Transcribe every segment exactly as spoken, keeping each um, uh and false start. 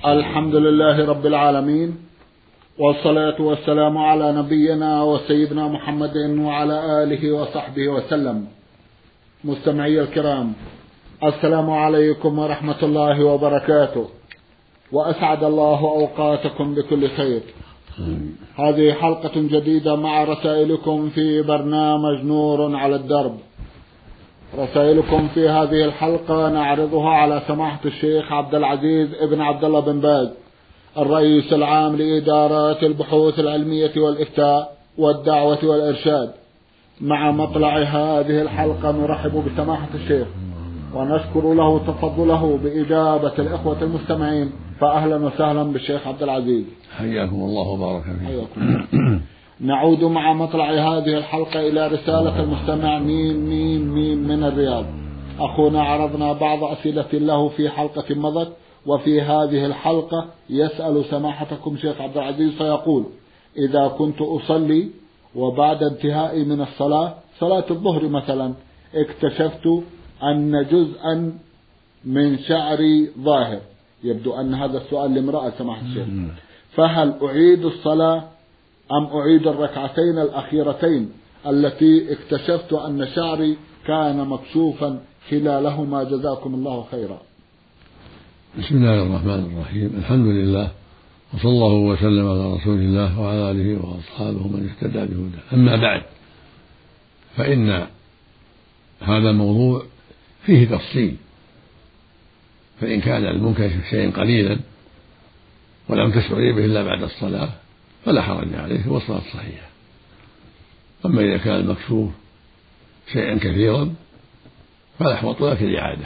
الحمد لله رب العالمين، والصلاة والسلام على نبينا وسيدنا محمد وعلى آله وصحبه وسلم. مستمعي الكرام، السلام عليكم ورحمة الله وبركاته، وأسعد الله أوقاتكم بكل خير. هذه حلقة جديدة مع رسائلكم في برنامج نور على الدرب. رسائلكم في هذه الحلقة نعرضها على سماحة الشيخ عبد العزيز ابن عبد الله بن باز، الرئيس العام لإدارات البحوث العلمية والإفتاء والدعوة والإرشاد. مع مطلع هذه الحلقة نرحب بسماحة الشيخ ونشكر له تفضله بإجابة الإخوة المستمعين، فأهلا وسهلا بالشيخ عبد العزيز. حياكم الله وبارك فيكم. نعود مع مطلع هذه الحلقة إلى رسالة المستمع ميم ميم ميم من الرياض. أخونا عرضنا بعض أسئلة له في حلقة مضت، وفي هذه الحلقة يسأل سماحتكم شيخ عبد العزيز فيقول: إذا كنت أصلي وبعد انتهائي من الصلاة، صلاة الظهر مثلا، اكتشفت أن جزءا من شعري ظاهر، يبدو أن هذا السؤال لامرأة سماحة الشيخ، فهل أعيد الصلاة أم أعيد الركعتين الأخيرتين التي اكتشفت أن شعري كان مكشوفا خلالهما؟ جزاكم الله خيرا. بسم الله الرحمن الرحيم، الحمد لله، وصلى الله وسلم على رسول الله وعلى آله وأصحابه من اهتدى بهداه. أما بعد، فإن هذا الموضوع فيه تفصيل، فإن كان المنكشف شيئا قليلا ولم تشعري به إلا بعد الصلاة فلا حرج عليه والصلاة صحيحة. أما إذا كان المكشوف شيئا كثيرا فالأحوط لك الإعادة.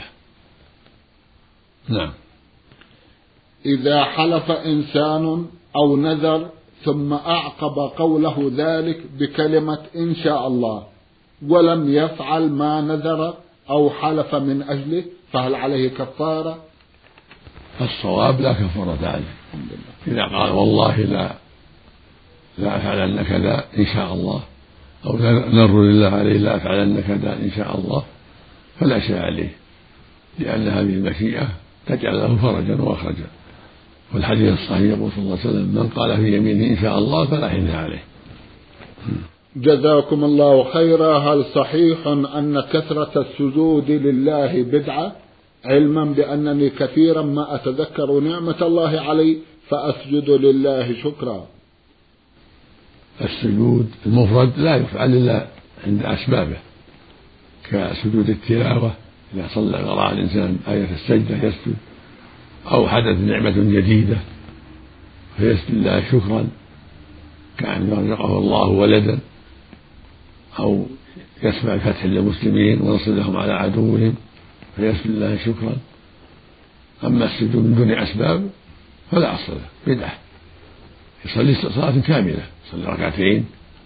نعم. إذا حلف إنسان أو نذر ثم أعقب قوله ذلك بكلمة إن شاء الله ولم يفعل ما نذر أو حلف من أجله، فهل عليه كفارة؟ الصواب لا كفارة عليه. إذا قال والله لا لا أفعلن كذا إن شاء الله، أو نذر لله عليه لا أفعلن كذا إن شاء الله، فلا شيء عليه، لأن هذه المشيئة تجعل له فرجا وأخرجا. والحديث الصحيح يقول صلى الله عليه وسلم: من قال في يمينه إن شاء الله فلا حين عليه. جزاكم الله خيرا. هل صحيح أن كثرة السجود لله بدعة، علما بأنني كثيرا ما أتذكر نعمة الله علي فأسجد لله شكرا؟ السجود المفرد لا يفعل إلا عند أسبابه، كسجود التلاوة إذا صلى وراء الإنسان آية السجدة يسجد، أو حدث نعمة جديدة فيسجد الله شكرا، كأن يرزقه الله ولدا، أو يسمع الفتح للمسلمين ونصر لهم على عدوهم فيسجد الله شكرا. أما السجود من دون أسباب فلا أصل له، بدعة. يصلي صلاة كاملة، يصلي ركعتين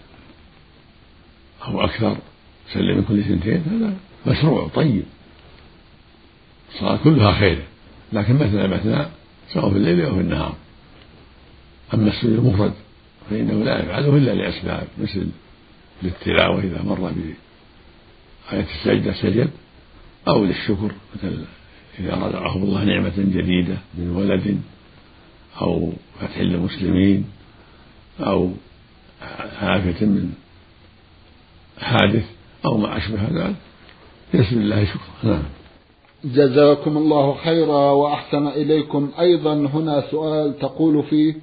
أو أكثر، يسلم من كل سنتين، هذا مشروع طيب، الصلاة كلها خير، لكن مثنى مثنى سواء في الليل أو في النهار. أما السجود المفرد فإنه لا يفعله إلا لأسباب، مثل للتلاوة إذا مر بآية السجدة سجد، أو للشكر مثل إذا رزقه الله نعمة جديدة من ولد أو فتح للمسلمين أو عافية من حادث أو ما أشبه ذلك، يسجد الله شكرا. نعم. جزاكم الله خيرا وأحسن إليكم. أيضا هنا سؤال تقول فيه: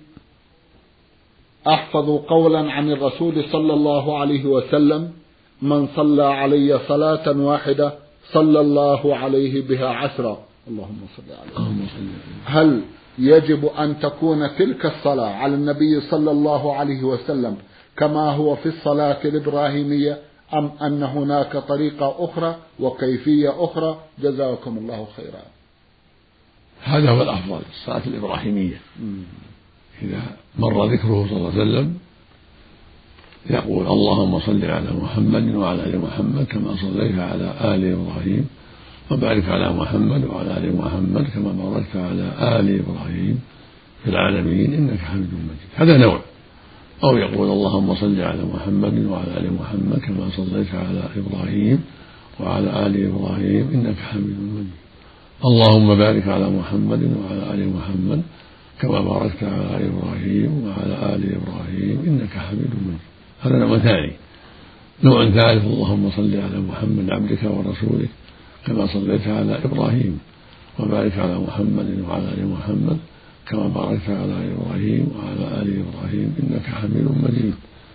أحفظ قولا عن الرسول صلى الله عليه وسلم: من صلى علي صلاة واحدة صلى الله عليه بها عشرا. اللهم صل عليه. هل يجب أن تكون تلك الصلاة على النبي صلى الله عليه وسلم كما هو في الصلاة الإبراهيمية، أم أن هناك طريقة أخرى وكيفية أخرى؟ جزاكم الله خيرا. هذا هو الأفضل، الصلاة الإبراهيمية. إذا مر ذكره صلى الله عليه وسلم يقول: اللهم صل على محمد وعلى آل محمد كما صليت على آل إبراهيم، وبارك على محمد وعلى آل محمد كما باركت على آل إبراهيم في العالمين إنك حميد مجيد. هذا نوع. أو يقول: اللهم صل على محمد وعلى آل محمد كما صليت على إبراهيم وعلى آل إبراهيم إنك حميد مجيد. اللهم بارك على محمد وعلى آل محمد كما باركت على إبراهيم وعلى آل إبراهيم إنك حميد مجيد. هذا نوع ثاني. نوع ثالث اللهم صل على محمد عبدك ورسولك كما صليت على إبراهيم وبارك على محمد وعلى آل محمد كما باركت على إبراهيم وعلى آل إبراهيم إنك حميد مجيد.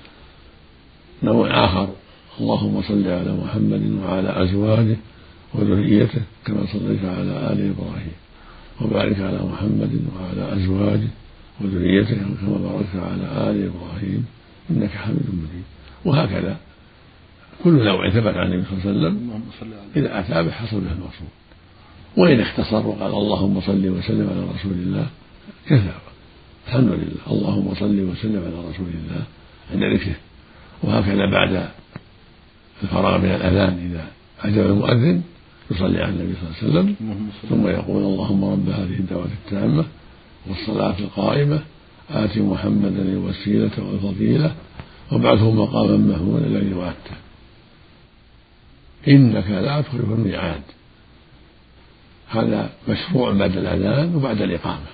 نوع آخر اللهم صل على محمد وعلى أزواجه وذريته كما صليت على آل إبراهيم وبارك على محمد وعلى أزواجه وذريته كما باركت على آل إبراهيم إنك حميد مجيد. وهكذا كل نوع ثبت عن النبي صلى الله عليه وسلم إذا أتى به حصل له المقصود. وإن اختصر وقال اللهم صل وسلم على رسول الله كفى الحمد لله اللهم صل وسلم على رسول الله عند ذكره. وهكذا بعد الفراغ من الأذان إذا أجاب المؤذن يصلي على النبي صلى الله عليه وسلم ثم يقول اللهم رب هذه الدعوة التامة والصلاة القائمة آت محمدا الوسيلة والفضيلة وابعثه مقاما محمودا الذي وعدته إنك لا تخلف الميعاد. هذا مشروع بعد الأذان وبعد الإقامة.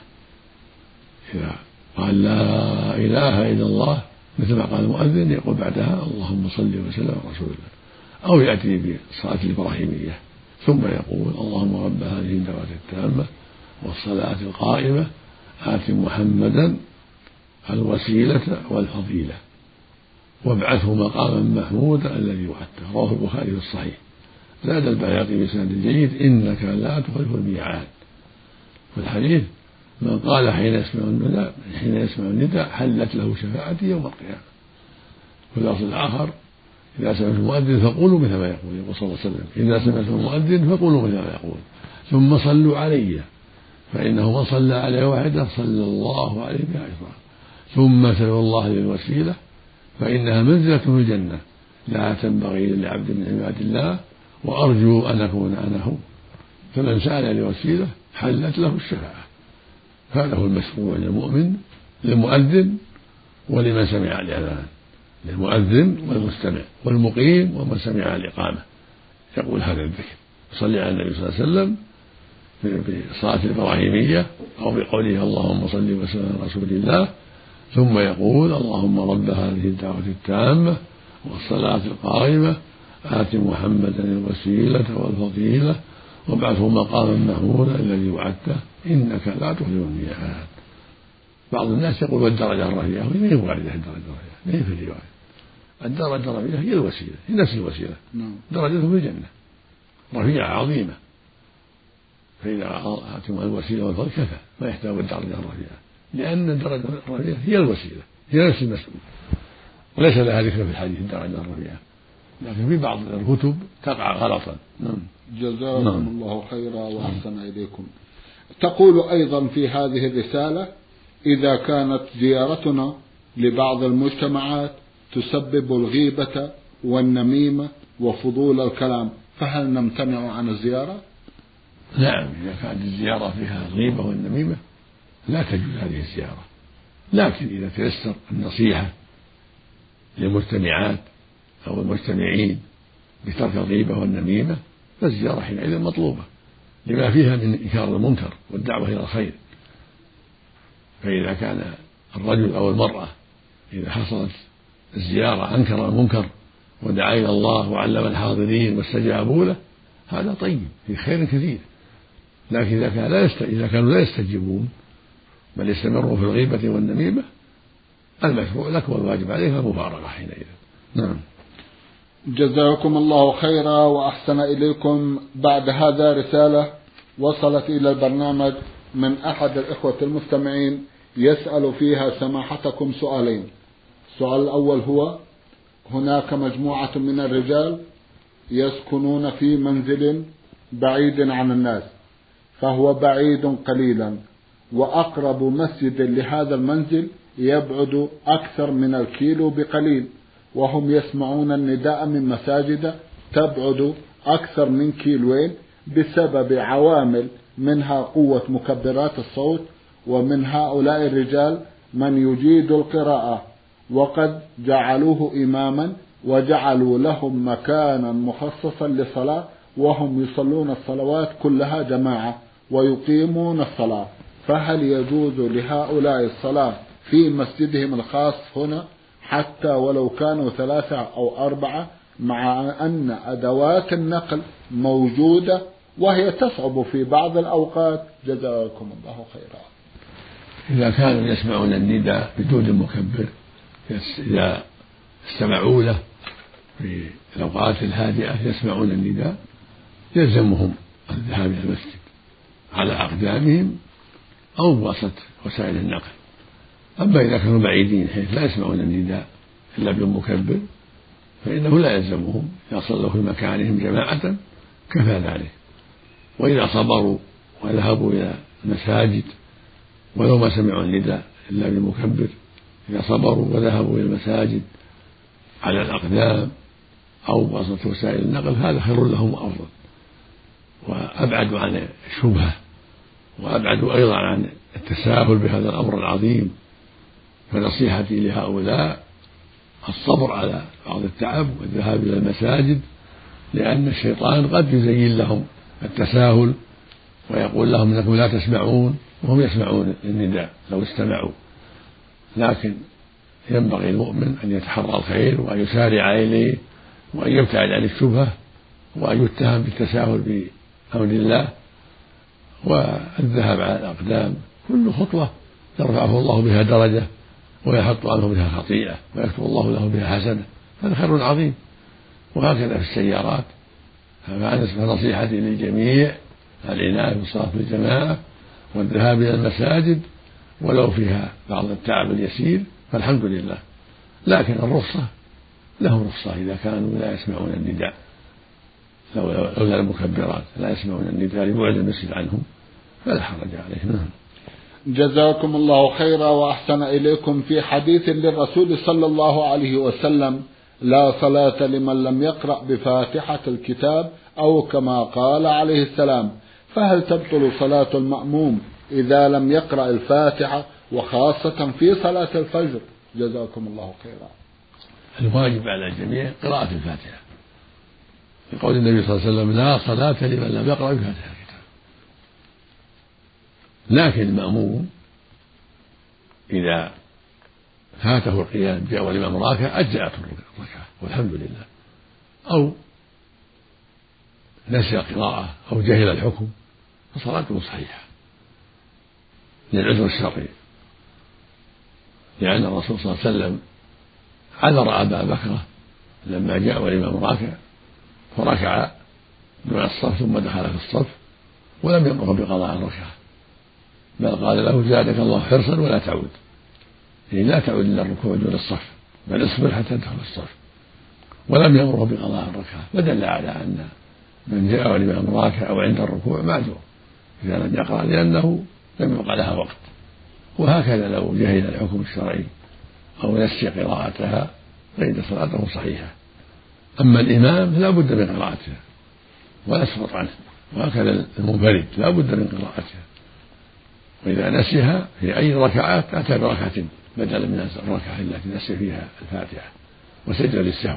إذا قال لا إله إلا الله مثل ما قال المؤذن يقول بعدها اللهم صل وسلم على رسول الله، أو يأتي بالصلاة الإبراهيمية ثم يقول اللهم رب هذه الدعوة التامة والصلاة القائمة آت محمدا الوسيلة والفضيلة وابعثه مقاما محمودا الذي وعدته. رواه البخاري في الصحيح. زاد البيهقي بسند جيد إنك لا تخلف الميعاد. في الحديث من قال حين يسمع النداء حين يسمع النداء حلت له شفاعتي يوم القيامة. في اللفظ الآخر إذا سمعت المؤذن فقولوا مثل ما يقول يقول صلى الله عليه وسلم إذا سمعت المؤذن فقولوا مثل ما يقول ثم صلوا علي فإنه من صلى عليه واحدة صلى الله عليه بعشرة ثم سلوا الله للوسيلة فإنها منزلة في الجنة لا تنبغي لعبد من عباد الله وأرجو أن أكون أنا هو. فمن سأل لوسيلة حلت له الشفاعة. هذا هو المشروع للمؤمن للمؤذن ولمن سمع الأذان، للمؤذن والمستمع والمقيم ومن سمع الإقامة يقول هذا الذكر يصلي على النبي صلى الله عليه وسلم في الصلاة الإبراهيمية أو بقوله اللهم صل وسلم على رسول الله ثم يقول اللهم رب هذه الدعوة التامة والصلاة القائمة آت محمدا الوسيلة والفضيلة وابعثه مقاما محمودا الذي وعدته إنك لا تخلف الميعاد. بعض الناس يقول والدرجة الرفيعة وهي غير واردة الدرجة الرفيعة ليس في الرواية. الدرجة الرفيعة هي الوسيلة هي نفس الوسيلة درجته في الجنة رفيعة عظيمة. فإذا آتم الوسيلة والفضل كفى ما يحتاج الدرجة الرفيعة لأن الدرجة الرفيعة هي الوسيلة هي نفس المسؤول وليس لها ذكر في الحديث الدرجة الرفيعة لكن في بعض الكتب تقع غلطا. نعم. جزاكم نعم. الله خيرا وأحسن إليكم. تقول أيضا في هذه الرسالة إذا كانت زيارتنا لبعض المجتمعات تسبب الغيبة والنميمة وفضول الكلام فهل نمتنع عن الزيارة؟ نعم إذا كانت الزيارة فيها الغيبة والنميمة لا تجوز هذه الزيارة. لكن إذا تيسر النصيحة للمجتمعات أو المجتمعين بترك الغيبة والنميمة فالزيارة حينئذ مطلوبة لما فيها من إنكار المنكر والدعوة إلى الخير. فإذا كان الرجل أو المرأة إذا حصلت الزيارة أنكر المنكر ودعا إلى الله وعلم الحاضرين واستجابوا له هذا طيب في خير كثير. لكن إذا كان لا يست... إذا كانوا لا يستجيبون بل يستمروا في الغيبة والنميمة المشروع لك والواجب عليك المفارقة حينئذ. نعم. جزاكم الله خيرا وأحسن إليكم. بعد هذا رسالة وصلت إلى البرنامج من أحد الإخوة المستمعين يسأل فيها سماحتكم سؤالين. السؤال الأول هو هناك مجموعة من الرجال يسكنون في منزل بعيد عن الناس فهو بعيد قليلا وأقرب مسجد لهذا المنزل يبعد أكثر من الكيلو بقليل وهم يسمعون النداء من مساجد تبعد أكثر من كيلوين بسبب عوامل منها قوة مكبرات الصوت ومن هؤلاء الرجال من يجيد القراءة وقد جعلوه إماما وجعلوا لهم مكانا مخصصا للصلاة وهم يصلون الصلوات كلها جماعة ويقيمون الصلاة فهل يجوز لهؤلاء الصلاة في مسجدهم الخاص هنا حتى ولو كانوا ثلاثة أو أربعة، مع أن أدوات النقل موجودة وهي تصعب في بعض الأوقات؟ جزاكم الله خيرا. إذا كانوا يسمعون النداء بدون مكبر، إذا استمعوا له في الأوقات الهادئة يسمعون النداء، يلزمهم الذهاب إلى المسجد على أقدامهم أو بواسطة وسائل النقل. أما إذا كانوا بعيدين حيث لا يسمعون النداء إلا بالمكبر فإنه لا يلزمهم، إذا صلوا في مكانهم جماعة كفى ذلك. وإذا صبروا وذهبوا إلى المساجد ولو ما سمعوا النداء إلا بالمكبر، إذا صبروا وذهبوا إلى المساجد على الأقدام أو بواسطة وسائل النقل هذا خير لهم وأفضل، وأبعد عن الشبهة، وأبعد أيضا عن التساهل بهذا الأمر العظيم. فنصيحتي لهؤلاء الصبر على بعض التعب والذهاب إلى المساجد، لأن الشيطان قد يزين لهم التساهل ويقول لهم إنكم لا تسمعون، وهم يسمعون النداء لو استمعوا. لكن ينبغي المؤمن أن يتحرى الخير وأن يسارع إليه وأن يبتعد عن الشبهة وأن يتهم بالتساهل بأمر الله. والذهاب على الأقدام كل خطوة يرفعه الله بها درجة ويحط عنه بها خطيئة ويكتب الله له بها حسنة، هذا خير عظيم. وهكذا في السيارات. فنصيحتي للجميع العناية بالصلاة في الجماعة والذهاب إلى المساجد ولو فيها بعض التعب اليسير فالحمد لله. لكن الرخصة لهم رخصة إذا كانوا لا يسمعون النداء، لولا المكبرات لا يسمعون النداء لبعد المسجد عنهم فلا حرج عليهم. جزاكم الله خيرا وأحسن إليكم. في حديث للرسول صلى الله عليه وسلم: لا صلاة لمن لم يقرأ بفاتحة الكتاب، أو كما قال عليه السلام. فهل تبطل صلاة المأموم إذا لم يقرأ الفاتحة، وخاصة في صلاة الفجر؟ جزاكم الله خيرا. الواجب على الجميع قراءة الفاتحة، لقول النبي صلى الله عليه وسلم: لا صلاة لمن لم يقرأ بفاتحة الكتاب. لكن المأموم إذا فاته القيام جاء والإمام راكع أجزأته الركعة والحمد لله، أو نسي قراءة أو جهل الحكم فصلاته صحيحة للعذر الشرعي، لأن الرسول صلى الله عليه وسلم عذر أبا بكر لما جاء والإمام راكع فركع دون الصف ثم دخل في الصف ولم يأمره بقضاء الركعة، بل قال له: زادك الله حرصا ولا تعود، يعني لا تعود إلى الركوع دون الصف بل اصبر حتى تدخل الصف، ولم يأمره بقضاء الركعة، فدل على أن من جاء والإمام راكع أو عند الركوع معذور إذا لم يقرأ، لأنه لم يبق لها وقت. وهكذا لو جهل الحكم الشرعي أو نسي قراءتها فإن صلاته صحيحة. أما الإمام لا بد من قراءتها ولا يسقط عنه، وهكذا المنفرد لا بد من قراءتها، وإذا نسيها في أي ركعات أتى بركعة بدلا من الركعة التي نسي فيها الفاتحة وسجد للسهو.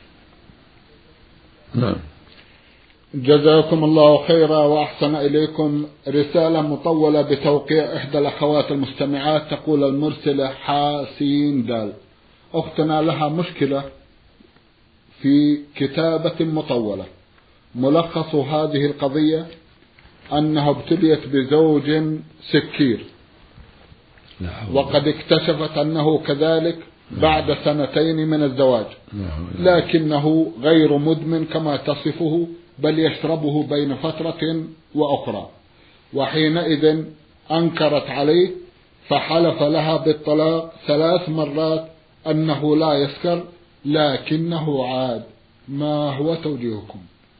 نعم. جزاكم الله خيرا وأحسن إليكم. رسالة مطولة بتوقيع إحدى الأخوات المستمعات، تقول المرسلة حاسين دال: أختنا لها مشكلة في كتابة مطولة. ملخص هذه القضية أنها ابتليت بزوج سكير، وقد اكتشفت أنه كذلك بعد سنتين من الزواج، لكنه غير مدمن كما تصفه، بل يشربه بين فترة وأخرى. وحينئذ أنكرت عليه فحلف لها بالطلاق ثلاث مرات أنه لا يسكر لكنه عاد. ما هو توجيهكم؟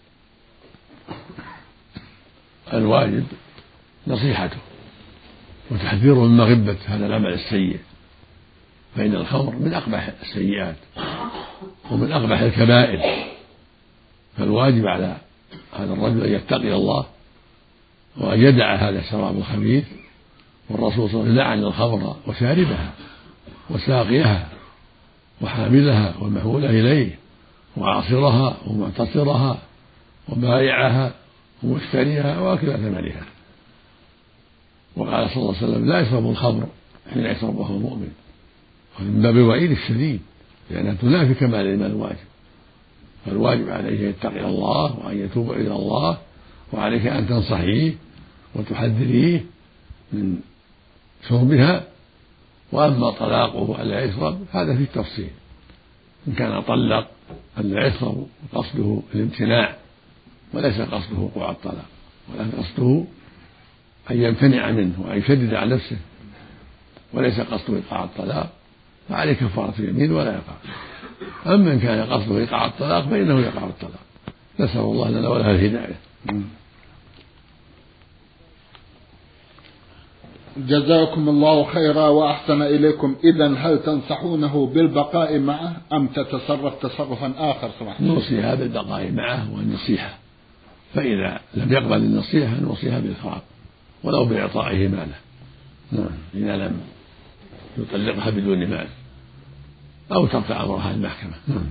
الواجب نصيحته وتحذيره من مغبة هذا العمل السيء، فإن الخمر من أقبح السيئات ومن أقبح الكبائر، فالواجب على هذا الرجل أن يتقي الله وأن يدع هذا الشراب الخبيث. والرسول صلى الله عليه وسلم لعن الخمر وشاربها وساقيها وحاملها والمحمولة إليه وعاصرها ومعتصرها وبائعها ومشتريها وأكل ثمنها. وقال صلى الله عليه وسلم لا يشرب الخمر حين يشربها المؤمن، ومن باب الوعيد الشديد لأنها تنافي كمال الإيمان الواجب. فالواجب عليه أن يتقي الله وأن يتوب إلى الله، وعليك أن تنصحيه وتحذريه من شربها. وأما طلاقه ألا يشرب هذا فيه تفصيل، إن كان طلق ألا يشرب قصده الامتناع وليس قصده وقوع الطلاق، ولكن قصده أن يمتنع منه وأن يشدد على نفسه وليس قصده إيقاع الطلاق، فعليه كفارة اليمين ولا يقع. أما إن كان قصده إيقاع الطلاق فإنه يقع الطلاق. نسأل الله لنا ولها الهداية. جزاكم الله خيرا وأحسن إليكم. إذن هل تنصحونه بالبقاء معه أم تتصرف تصرفا آخر؟ سمحت. نوصيها بالبقاء معه والنصيحة، فإذا لم يقبل النصيحة نوصيها بالفراق ولو بإعطائه ماله، نعم، إذا لم يطلقها بدون مال أو ترفع أمرها المحكمة.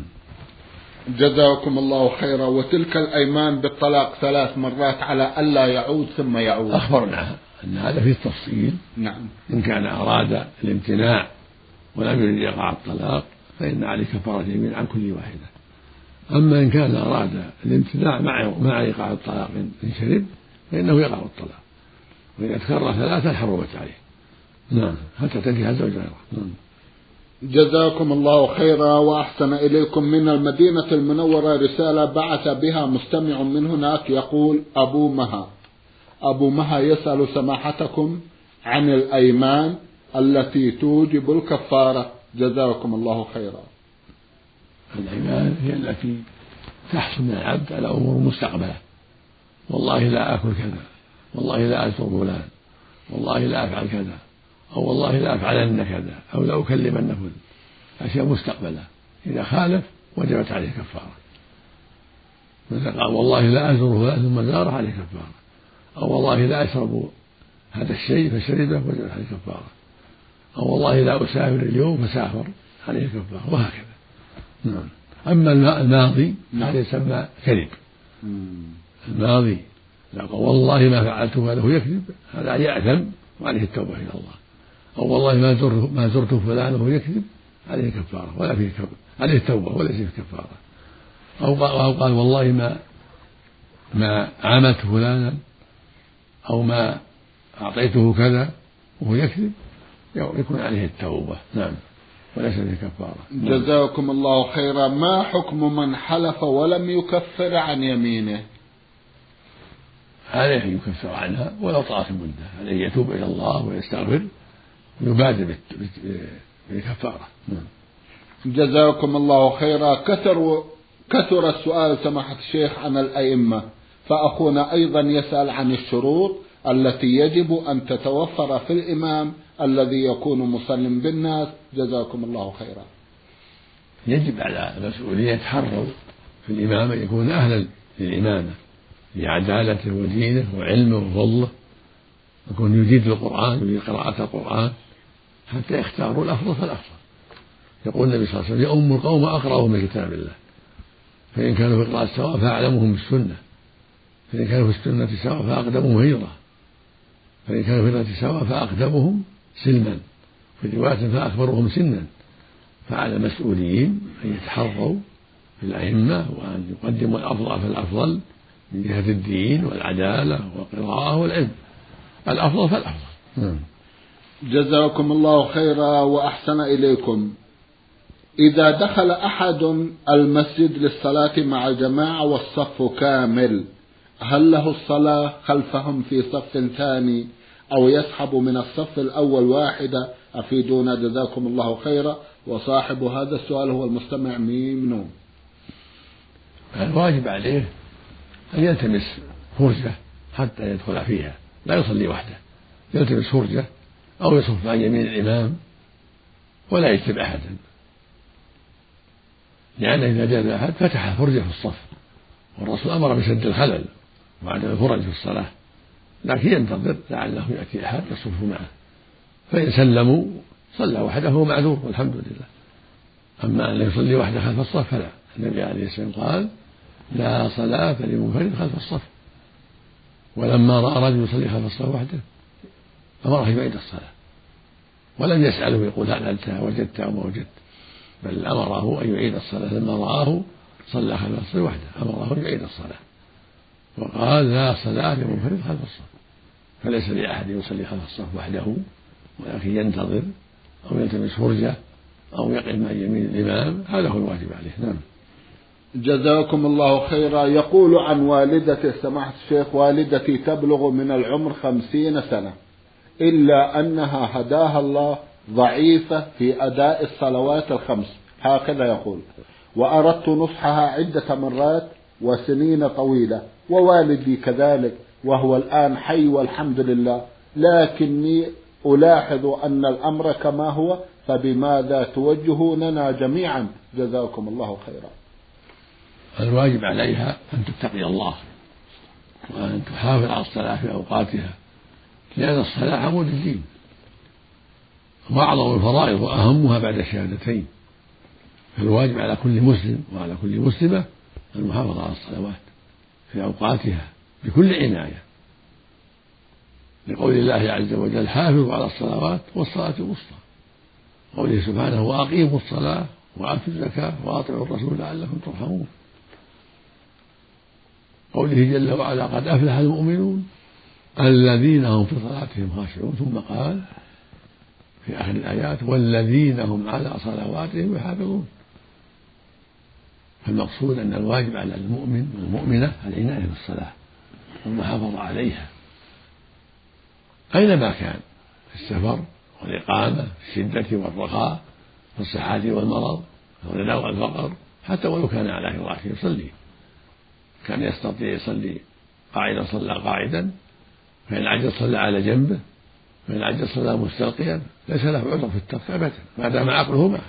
جزاكم الله خيرا. وتلك الأيمان بالطلاق ثلاث مرات على ألا يعود ثم يعود، أخبرنا أن هذا فيه التفصيل. نعم. إن كان أراد الامتناع ولم يريد يقع الطلاق فإن عليه كفارة يمين عن كل واحدة. أما إن كان أراد الامتناع مع مع إيقاع الطلاق إن شرب فإنه يقع الطلاق، وإذا تكرر ثلاثة حرمت عليه، نعم، حتى تنكح الزوج غيره. نعم. جزاكم الله خيرا وأحسن إليكم. من المدينة المنورة رسالة بعث بها مستمع من هناك يقول: أبو مها أبو مها يسأل سماحتكم عن الأيمان التي توجب الكفارة، جزاكم الله خيرا. الأيمان هي التي تحصل من العبد على أمور مستقبلة، والله لا آكل كذا، والله لا أزور فلان، والله لا أفعل كذا، أو والله لا أفعلن كذا، أو لا أكلمن فلان، أشياء مستقبلة. إذا خالف وجبت عليه كفارة. مثل قال والله لا أزور فلان ثم زاره عليه كفارة، أو والله لا أشرب هذا الشيء فشربه وجبت عليه كفارة، أو والله لا أسافر اليوم فسافر عليه كفارة، وهكذا. نعم. أما الماضي هذا يسمى كذب. الماضي لا قال والله ما فعلته هذا هو يكذب، هذا يأثم وعليه التوبة إلى الله. أو والله ما زرت ما زرت فلان وهو يكذب عليه كفارة ولا فيه كفارة، عليه التوبة وليس فيه كفارة. أو قال والله ما ما عاملت فلانا أو ما أعطيته كذا وهو يكذب، يكون عليه التوبة، نعم، وليس فيه كفارة. جزاكم الله خيرا. ما حكم من حلف ولم يكفر عن يمينه؟ عليه أن يكفر عنها ولو طالت المدة، عليه يتوب إلى الله ويستغفر ويبادر بالكفارة. جزاكم الله خيرا. كثر كثر السؤال سماحة الشيخ عن الأئمة، فأخونا أيضا يسأل عن الشروط التي يجب أن تتوفر في الإمام الذي يكون مصلٍ بالناس، جزاكم الله خيرا. يجب على المسؤولين يتحروا في الإمام أن يكون أهلا للإمامة لعدالته ودينه وعلمه وفضله، يكون يجيد القرآن ويجيد قراءة القرآن حتى يختاروا الأفضل فالأفضل. يقول النبي صلى الله عليه وسلم: يؤم القوم أقرأهم من كتاب الله، فإن كانوا في القراءة سواء فأعلمهم بالسنة، فإن كانوا في السنة سواء فأقدمهم هجرة، فإن كانوا في الهجرة سواء فأقدمهم سلما، في رواية فأكبرهم سنا. فعلى المسؤولين أن يتحروا في الأئمة وأن يقدموا الأفضل فالأفضل من جهة الدين والعدالة والقراءة والعلم، الأفضل فالأفضل. جزاكم الله خيرا وأحسن إليكم. إذا دخل أحد المسجد للصلاة مع جماعة والصف كامل، هل له الصلاة خلفهم في صف ثاني أو يسحب من الصف الأول واحدة؟ أفيدونا جزاكم الله خيرا. وصاحب هذا السؤال هو المستمع ميم نون. الواجب عليه أن يلتمس فرجة حتى يدخل فيها، لا يصلي وحده، يلتمس فرجة أو يصف عن يمين الإمام ولا يكتب أحدا، لأن إذا جاء أحد فتح فرجة في الصف، والرسول أمر بسد الخلل وعدم الفرج في الصلاة، لكن ينتظر لعله يأتي أحد يصف معه، فإن سلموا صلى وحده هو معذور والحمد لله. أما أن يصلي وحده خلف الصف فلا، النبي عليه الصلاة والسلام قال: لا صلاة لمنفرد خلف الصف. ولما رأى رجل يصلي خلف الصف وحده أمره يعيد الصلاة، ولم يسأله يقول هل أنت وجدت أو ما وجدت، بل أمره أن يعيد الصلاة لما رآه صلى خلف الصف وحده، أمره أن يعيد الصلاة، وقال لا صلاة لمنفرد خلف الصف، فليس لأحد يصلي خلف الصف وحده، ولكن ينتظر أو يلتمس فرجة أو يقف مع يمين الإمام، هذا هو الواجب عليه. نعم. جزاكم الله خيرا. يقول عن والدته سماحة الشيخ: والدتي تبلغ من العمر خمسين سنة، إلا أنها هداها الله ضعيفة في أداء الصلوات الخمس، هكذا يقول، وأردت نصحها عدة مرات وسنين طويلة، ووالدي كذلك وهو الآن حي والحمد لله، لكني ألاحظ أن الأمر كما هو، فبماذا توجهوننا جميعا؟ جزاكم الله خيرا. الواجب عليها أن تتقي الله وأن تحافظ على الصلاة في أوقاتها، لأن الصلاة عمود الدين وأعظم الفرائض وأهمها بعد الشهادتين، فالواجب على كل مسلم وعلى كل مسلمة المحافظة على الصلوات في أوقاتها بكل عناية، لقول الله عز وجل: حافظوا على الصلوات والصلاة الوسطى، قوله سبحانه: وأقيموا الصلاة وآتوا الزكاة وأطيعوا الرسول لعلكم ترحمون، قوله جل وعلا: قد أفلح المؤمنون الذين هم في صلاتهم خاشعون، ثم قال في آخر الآيات: والذين هم على صلواتهم يحافظون. فالمقصود أن الواجب على المؤمن والمؤمنة العناية بالصلاة والمحافظة عليها أينما كان، في السفر والإقامة، في الشدة والرخاء، في الصحة والمرض، في الغنى والفقر، حتى ولو كان على فراشه يصلي، كان يستطيع يصلي قاعدا صلى قاعدا، فإن عجز صلى على جنبه، فإن عجز صلى مستلقيا، ليس له عذر في الترك أبدا ما دام عقله معه.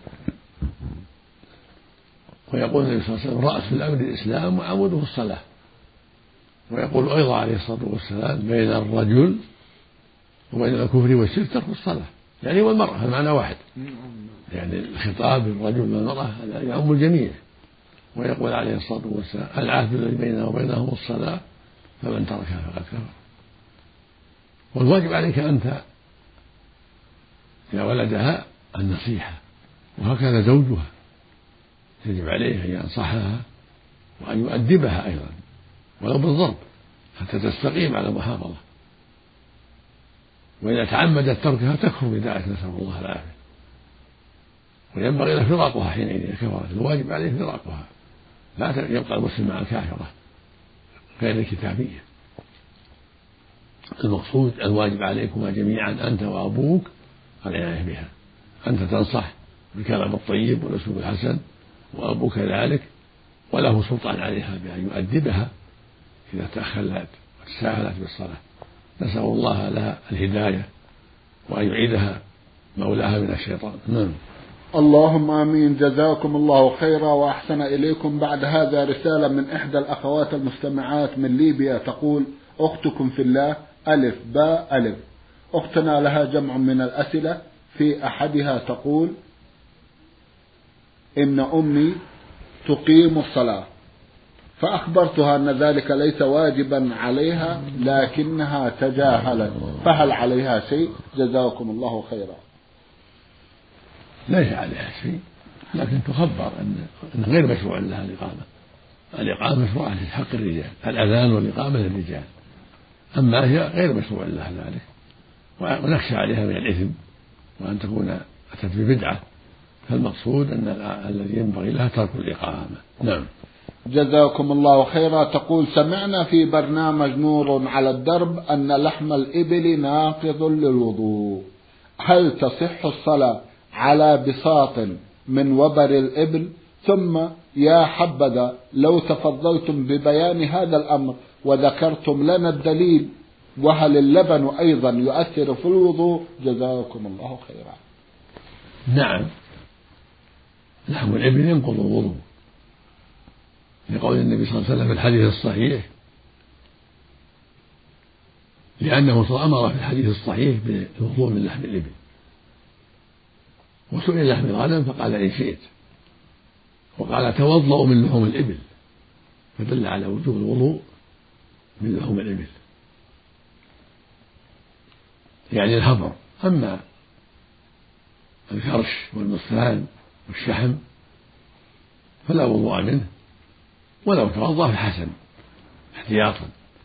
ويقول النبي صلى الله عليه وسلم: رأس الأمر الإسلام وعموده الصلاة. ويقول أيضا عليه الصلاة والسلام: بين الرجل وبين الكفر والشرك ترك الصلاة، يعني والمرأة المعنى واحد، يعني الخطاب للرجل والمرأة يعم الجميع. ويقول عليه الصلاة والسلام: العهد الذي بيننا وبينهم الصلاة فمن تركها فقد كفر. والواجب عليك أنت يا ولدها النصيحة، وهكذا زوجها يجب عليه أن ينصحها وأن يؤدبها أيضا ولو بالضرب حتى تستقيم على المحافظة، وإذا تعمدت تركها تكفر بذلك، نسأل الله العافية، وينبغي له فراقها حينئذ إذا كفرت، الواجب عليه فراقها، لا يبقى المسلم مع الكافرة غير الكتابية. المقصود الواجب عليكما جميعا أنت وأبوك العناية بها، أنت تنصح بالكلام الطيب والأسلوب الحسن، وأبوك ذلك، وله سلطان عليها بأن يؤدبها إذا تأخلت وتساهلت بالصلاة. نسأل الله لها الهداية وأن يعيدها مولاها من الشيطان. نعم. اللهم آمين. جزاكم الله خيرا وأحسن إليكم. بعد هذا رسالة من إحدى الأخوات المستمعات من ليبيا تقول: أختكم في الله ألف باء ألف. أختنا لها جمع من الأسئلة، في أحدها تقول: إن أمي تقيم الصلاة، فأخبرتها أن ذلك ليس واجبا عليها لكنها تجاهلت، فهل عليها شيء؟ جزاكم الله خيرا. ليس عليها شيء، لكن تخبر أن غير مشروع لها الإقامة. الإقامة مشروعة في حق الرجال، الأذان والإقامة للرجال، أما هي غير مشروع لها ذلك، ونخشى عليها من الإثم وأن تكون أتت ببدعة، فالمقصود أن الذي ينبغي لها ترك الإقامة. نعم. جزاكم الله خيرا. تقول: سمعنا في برنامج نور على الدرب أن لحم الإبل ناقض للوضوء، هل تصح الصلاة على بساط من وبر الإبل؟ ثم يا حبذا لو تفضلتم ببيان هذا الأمر وذكرتم لنا الدليل، وهل اللبن أيضا يؤثر في الوضوء؟ جزاكم الله خيرا. نعم، لحم الإبل ينقض الوضوء، لقول النبي صلى الله عليه وسلم في الحديث الصحيح، لأنه أمر في الحديث الصحيح بالوضوء من لحم الإبل، وسئل لحم الغنم فقال إن شئت، وقال توضأوا من لحوم الإبل، فدل على وجوب الوضوء من لحوم الإبل. يعني الهضر. أما الكرش والمصفان والشحم فلا وضوء منه، ولو توضأ فحسن احتياطا.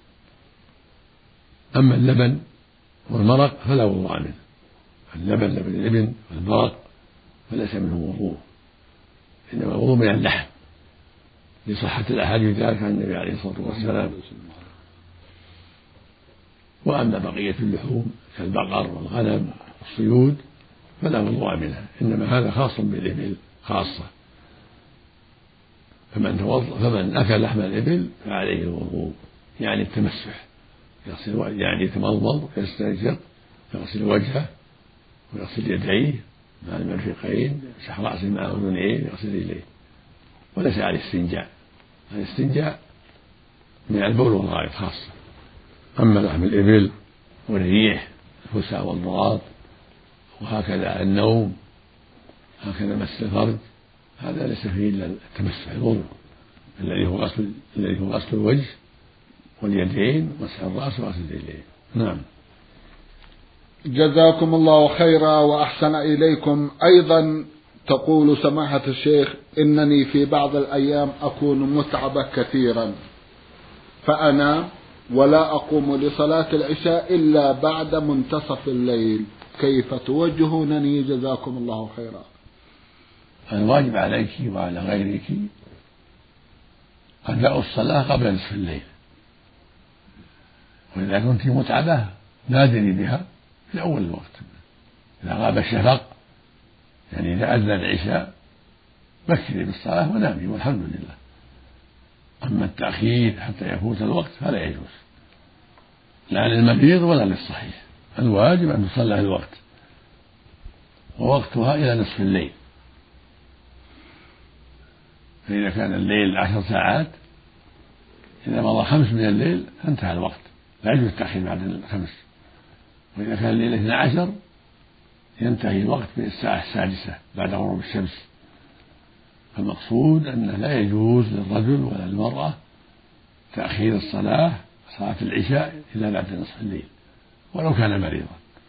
أما اللبن والمرق فلا وضوء منه، اللبن لبن الابن والمرق فليس منه وضوء، إنما الوضوء من اللحم لصحة الأحاديث ذلك عن النبي عليه الصلاة والسلام. وأما بقية اللحوم كالبقر والغنم والصيود فلا وضوء منها، إنما هذا خاص بالإبل خاصة. فمن توضأ فمن أكل لحم الإبل فعليه الوضوء، يعني التمسح، يغسل يعني يتمضمض ويستنشق، يغسل وجهه ويغسل يديه مع المرفقين، يمسح رأسه مع أذنيه، يغسل رجليه، وليس عليه استنجاء. الاستنجاء من البول والغائط خاصة. أما لحم الإبل والريح الفسا والضراط وهكذا النوم هكذا مس الفرج هذا ليس فيه إلا التمسح الوضوء الذي هو غسل الذي هو غسل الوجه واليدين ومسح الرأس وغسل الرجلين. نعم. جزاكم الله خيرا وأحسن إليكم. أيضا تقول سماحة الشيخ: إنني في بعض الأيام أكون متعبة كثيرا فأنام ولا أقوم لصلاة العشاء إلا بعد منتصف الليل، كيف توجهونني جزاكم الله خيرا؟ الواجب عليك وعلى غيرك أداء الصلاة قبل نصف الليل، وإذا كنت متعبة نادري بها في أول الوقت إذا غاب الشفق، يعني إذا أذن العشاء بكري بالصلاة ونامي والحمد لله. أما التأخير حتى يفوت الوقت فلا يجوز، لا للمريض ولا للصحيح. الواجب أن تصلى في الوقت، ووقتها إلى نصف الليل. فإذا كان الليل عشر ساعات إذا مضى خمس من الليل انتهى الوقت، لا يجوز التأخير بعد الخمس. وإذا كان الليل اثنى عشر ينتهي الوقت بالساعة السادسة بعد غروب الشمس. فالمقصود أنه لا يجوز للرجل ولا المرأة تأخير الصلاة صلاة العشاء إلا بعد نصف الليل ولو كان مريضا،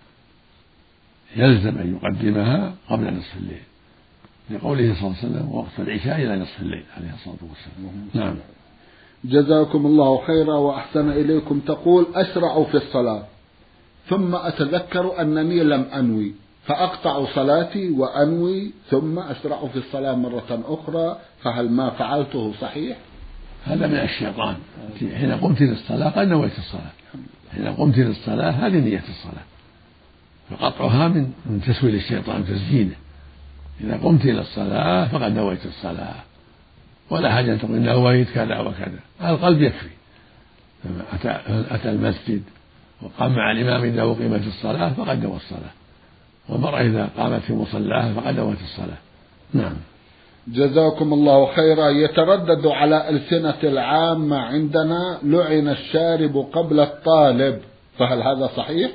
يلزم أن يقدمها قبل نصف الليل لقوله صلى الله عليه وسلم: وقت العشاء إلى نصف الليل عليه الصلاة والسلام. نعم. جزاكم الله خيرا وأحسن إليكم. تقول: أشرع في الصلاة ثم أتذكر أنني لم أنوي فأقطع صلاتي وأنوي ثم أشرع في الصلاة مرة أخرى، فهل ما فعلته صحيح؟ هذا من الشيطان. حين قمت للصلاة قد نويت الصلاة، حين قمت للصلاة هذه نية الصلاة، فقطعها من من تسويل الشيطان وتزيينه. إذا قمت إلى الصلاة فقد نويت الصلاة، ولا حاجة أن تقول نويت كذا وكذا، القلب يكفي. أتى, أتى المسجد وقام مع الإمام إذا أقيمت الصلاة فقد نوى الصلاة، والمرأة إذا قامت في مصلاها فقد نوت الصلاة. نعم. جزاكم الله خيرا. يتردد على ألسنة العامة عندنا: لعن الشارب قبل الطالب، فهل هذا صحيح؟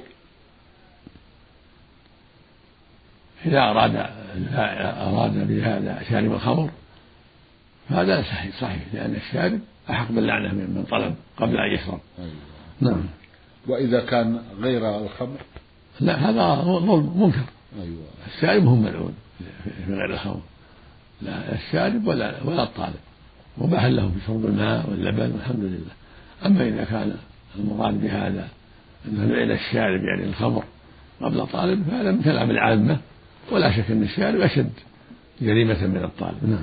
إذا أراد أراد بهذا شارب الخمر فهذا صحيح صحيح لأن الشارب أحق باللعنة من طلب قبل أن يشرب. نعم. وإذا كان غير الخمر؟ لا، هذا منكر. أيوة. الشارب هم ملعون في غير الخمر، لا الشارب ولا ولا الطالب، وباح له في شرب الماء واللبن والحمد لله. أما إذا كان المراد بهذا أنه لعن الشارب يعني الخمر قبل الطالب فهذا من كلام العامة، ولا شك أن الشارب أشد جريمة من الطالب. نعم.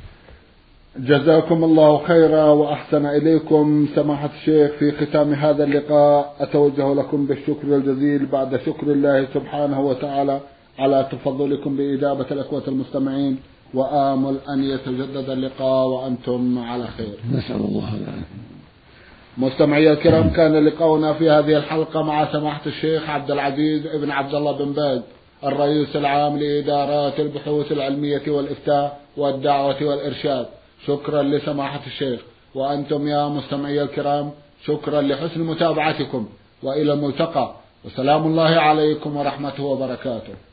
جزاكم الله خيرا وأحسن إليكم. سماحة الشيخ، في ختام هذا اللقاء أتوجه لكم بالشكر الجزيل بعد شكر الله سبحانه وتعالى على تفضلكم بإجابة الأخوة المستمعين، وآمل أن يتجدد اللقاء وأنتم على خير. نسأل الله العافية. مستمعي الكرام، كان لقاؤنا في هذه الحلقة مع سماحة الشيخ عبد العزيز ابن عبد الله بن باز، الرئيس العام لإدارات البحوث العلمية والإفتاء والدعوة والإرشاد. شكرا لسماحة الشيخ، وأنتم يا مستمعي الكرام شكرا لحسن متابعتكم، وإلى الملتقى، وسلام الله عليكم ورحمته وبركاته.